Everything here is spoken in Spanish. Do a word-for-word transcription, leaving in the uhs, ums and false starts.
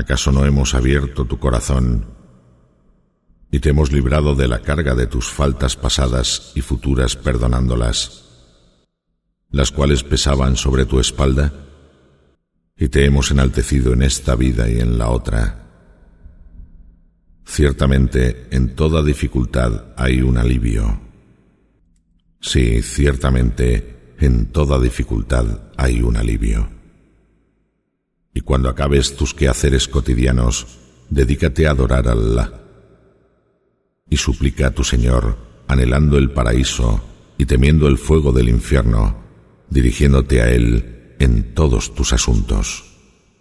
¿Acaso no hemos abierto tu corazón y te hemos librado de la carga de tus faltas pasadas y futuras perdonándolas, las cuales pesaban sobre tu espalda? Y te hemos enaltecido en esta vida y en la otra. Ciertamente, en toda dificultad hay un alivio. Sí, ciertamente, en toda dificultad hay un alivio. Y cuando acabes tus quehaceres cotidianos, dedícate a adorar a Allah. Y suplica a tu Señor, anhelando el paraíso y temiendo el fuego del infierno, dirigiéndote a Él en todos tus asuntos.